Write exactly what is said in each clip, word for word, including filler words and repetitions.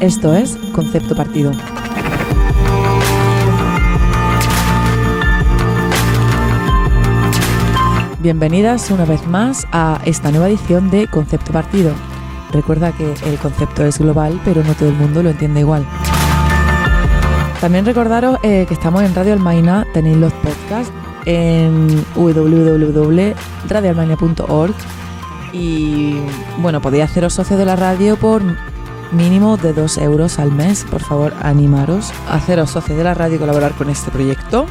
Esto es Concepto Partido. Bienvenidas una vez más a esta nueva edición de Concepto Partido. Recuerda que el concepto es global, pero no todo el mundo lo entiende igual. También recordaros eh, que estamos en Radio Almaina, tenéis los podcasts en w w w punto radio almaina punto org y bueno, podéis haceros socios de la radio por mínimo de dos euros al mes. Por favor, animaros a haceros socios de la radio y colaborar con este proyecto.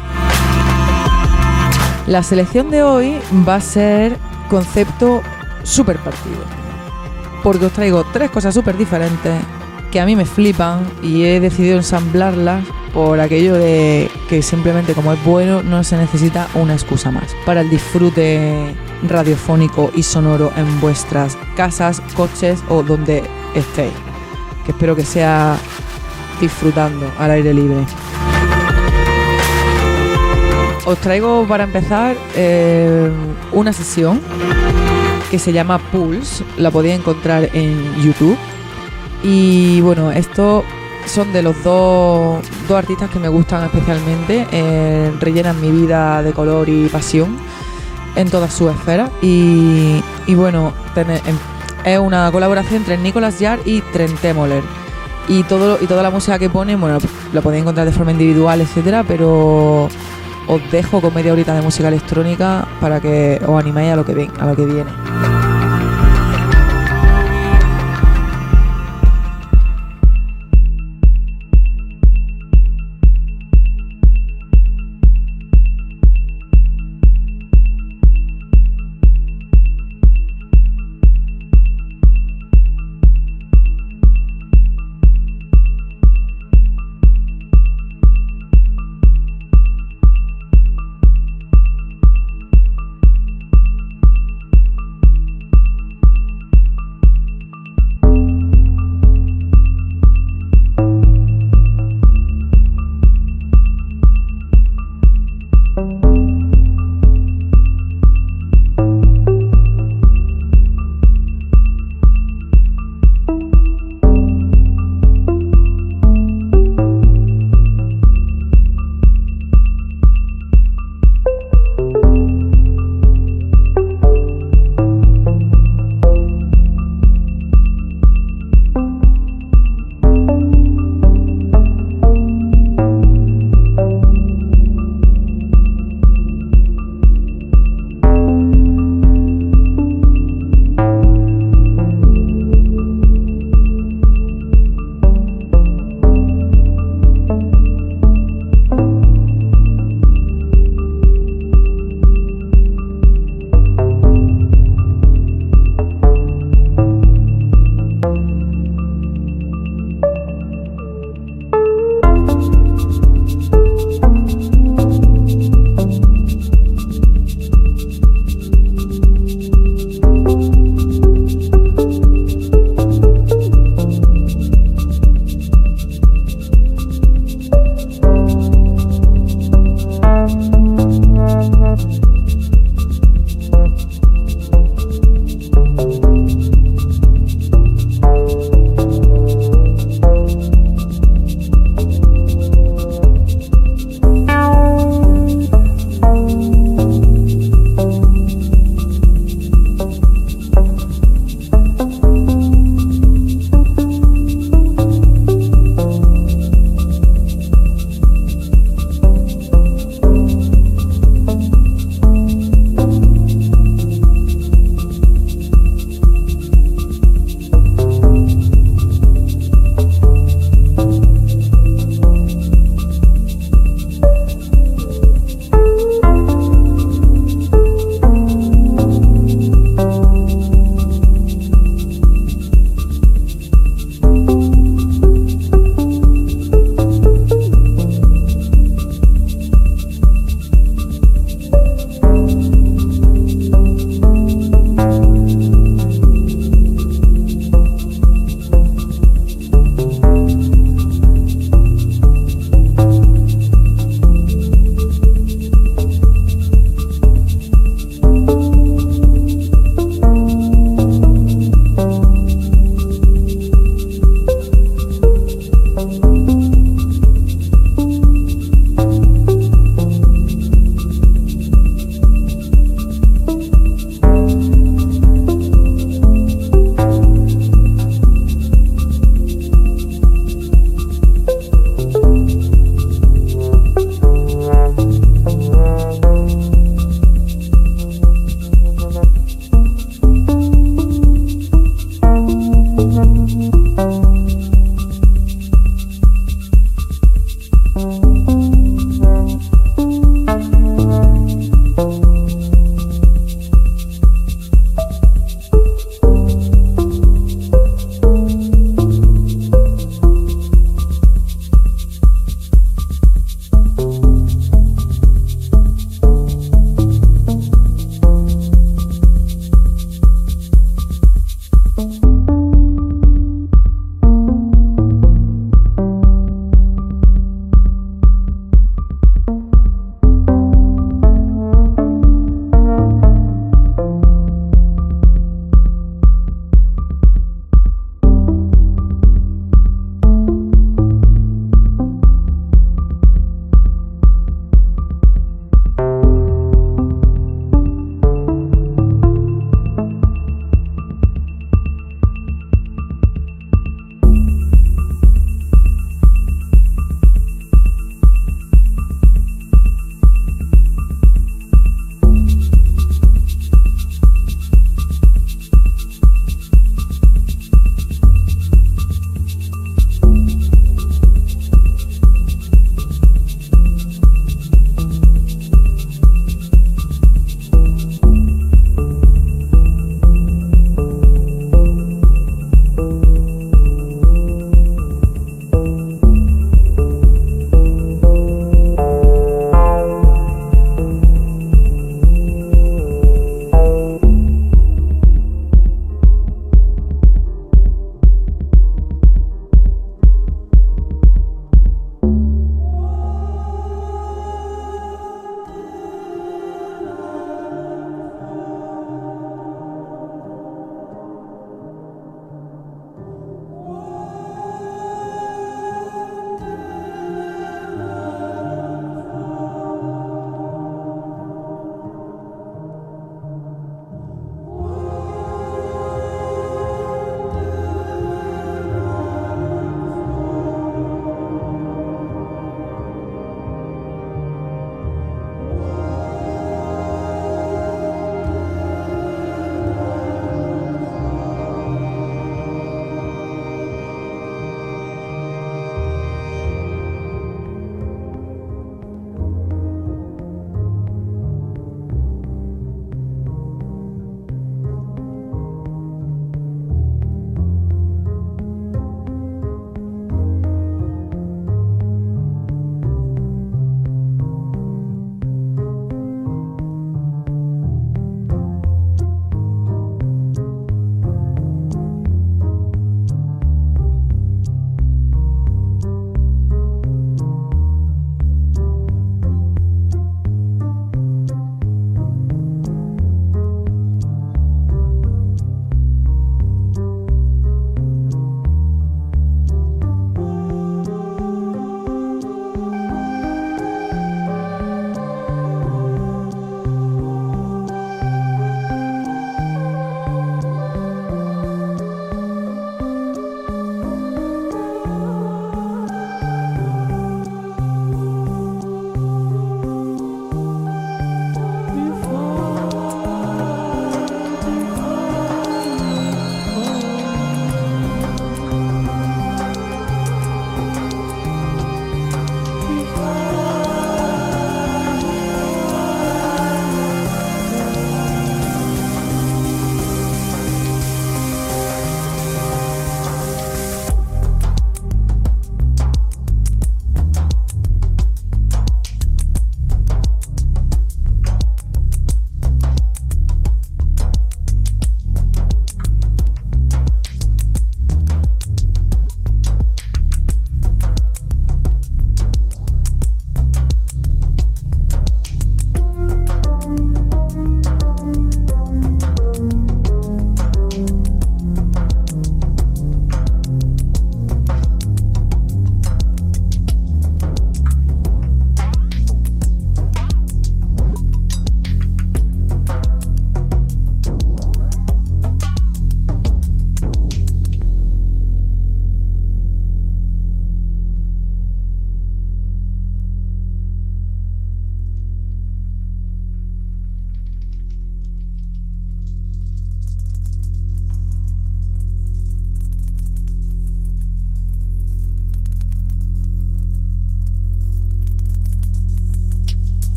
La selección de hoy va a ser concepto super partido, porque os traigo tres cosas súper diferentes que a mí me flipan y he decidido ensamblarlas por aquello de que simplemente como es bueno no se necesita una excusa más para el disfrute radiofónico y sonoro en vuestras casas, coches o donde estéis, que espero que sea disfrutando al aire libre. Os traigo para empezar eh, una sesión que se llama Pulse, la podéis encontrar en YouTube. Y bueno, estos son de los dos, dos artistas que me gustan especialmente, eh, rellenan mi vida de color y pasión en todas sus esferas. Y, y bueno, tener, es una colaboración entre Nicolas Jaar y Trentemøller. Y, todo, y toda la música que ponen, bueno, la podéis encontrar de forma individual, etcétera, pero os dejo con media horita de música electrónica para que os animéis a lo que ven, a lo que viene.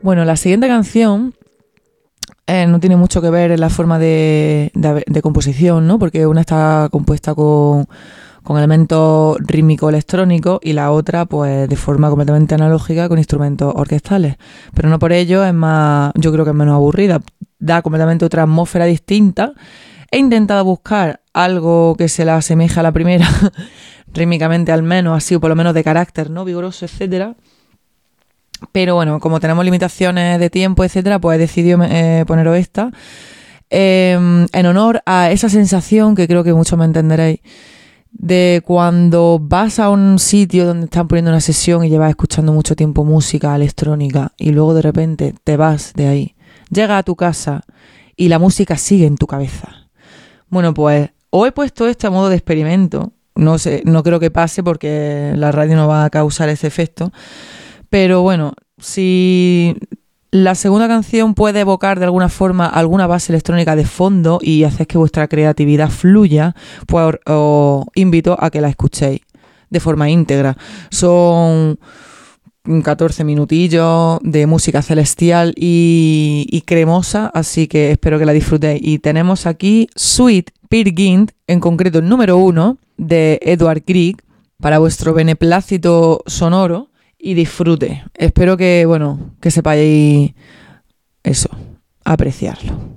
Bueno, la siguiente canción eh, no tiene mucho que ver en la forma de, de, de composición, ¿no? Porque una está compuesta con, con elementos rítmicos electrónicos y la otra, pues, de forma completamente analógica con instrumentos orquestales. Pero no por ello es más, yo creo que es menos aburrida. Da completamente otra atmósfera distinta. He intentado buscar algo que se la asemeje a la primera, rítmicamente al menos, así o por lo menos de carácter, ¿no? Vigoroso, etcétera. Pero bueno, como tenemos limitaciones de tiempo, etcétera, pues he decidido eh, poneros esta. Eh, en honor a esa sensación, que creo que muchos me entenderéis, de cuando vas a un sitio donde están poniendo una sesión y llevas escuchando mucho tiempo música electrónica y luego de repente te vas de ahí, llegas a tu casa y la música sigue en tu cabeza. Bueno, pues os he puesto esto a modo de experimento. No sé, no creo que pase porque la radio no va a causar ese efecto. Pero bueno, si la segunda canción puede evocar de alguna forma alguna base electrónica de fondo y hacer que vuestra creatividad fluya, pues os, os invito a que la escuchéis de forma íntegra. Son catorce minutillos de música celestial y, y cremosa, así que espero que la disfrutéis. Y tenemos aquí Sweet Peer Gynt, en concreto el número uno de Edvard Grieg, para vuestro beneplácito sonoro. Y disfrute. Espero que, bueno, que sepáis eso, apreciarlo.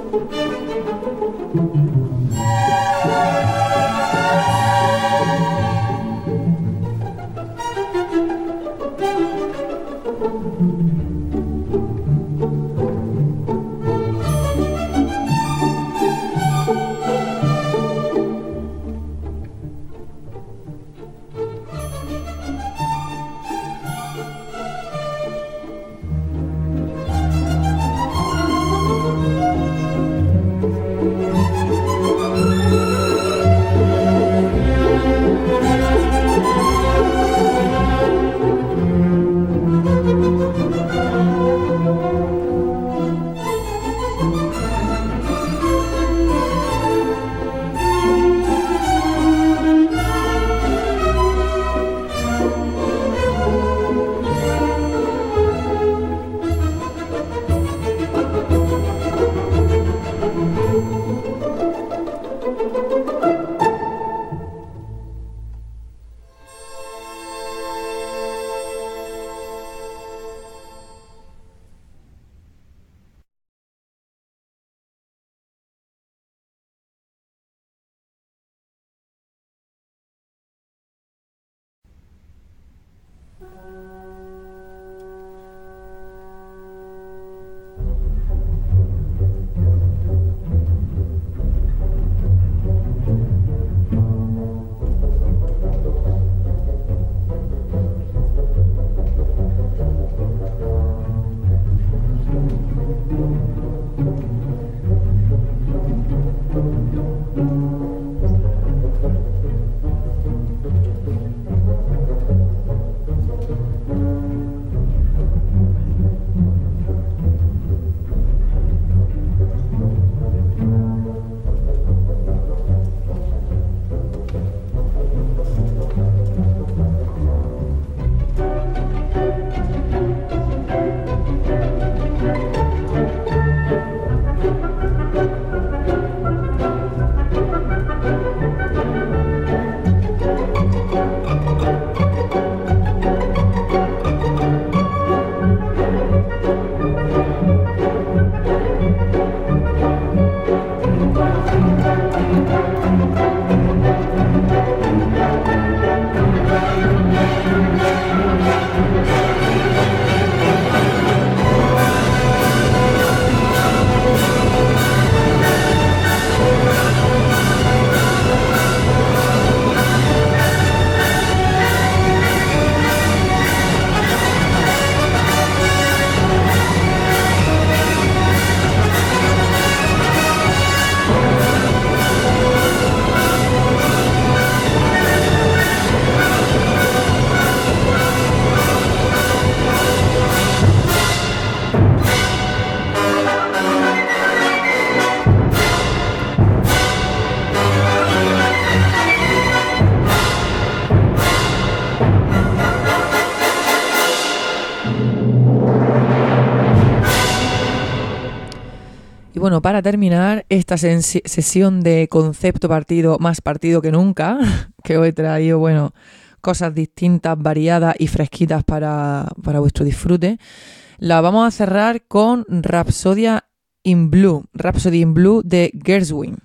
Y bueno, para terminar esta ses- sesión de concepto partido, más partido que nunca, que hoy he traído, bueno, cosas distintas, variadas y fresquitas para, para vuestro disfrute, la vamos a cerrar con Rhapsodia in Blue, Rhapsody in Blue de Gershwin.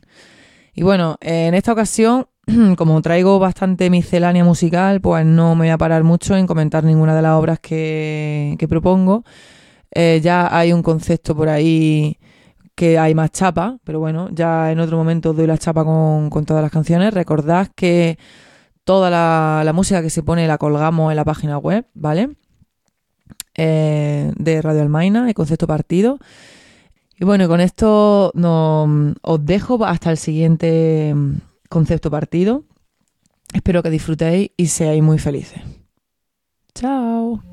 Y bueno, en esta ocasión, como traigo bastante miscelánea musical, pues no me voy a parar mucho en comentar ninguna de las obras que, que propongo. Eh, ya hay un concepto por ahí que hay más chapa, pero bueno, ya en otro momento os doy la chapa con, con todas las canciones. Recordad que toda la, la música que se pone la colgamos en la página web, ¿vale? Eh, de Radio Almaina, el concepto partido. Y bueno, con esto no, os dejo hasta el siguiente concepto partido. Espero que disfrutéis y seáis muy felices. ¡Chao!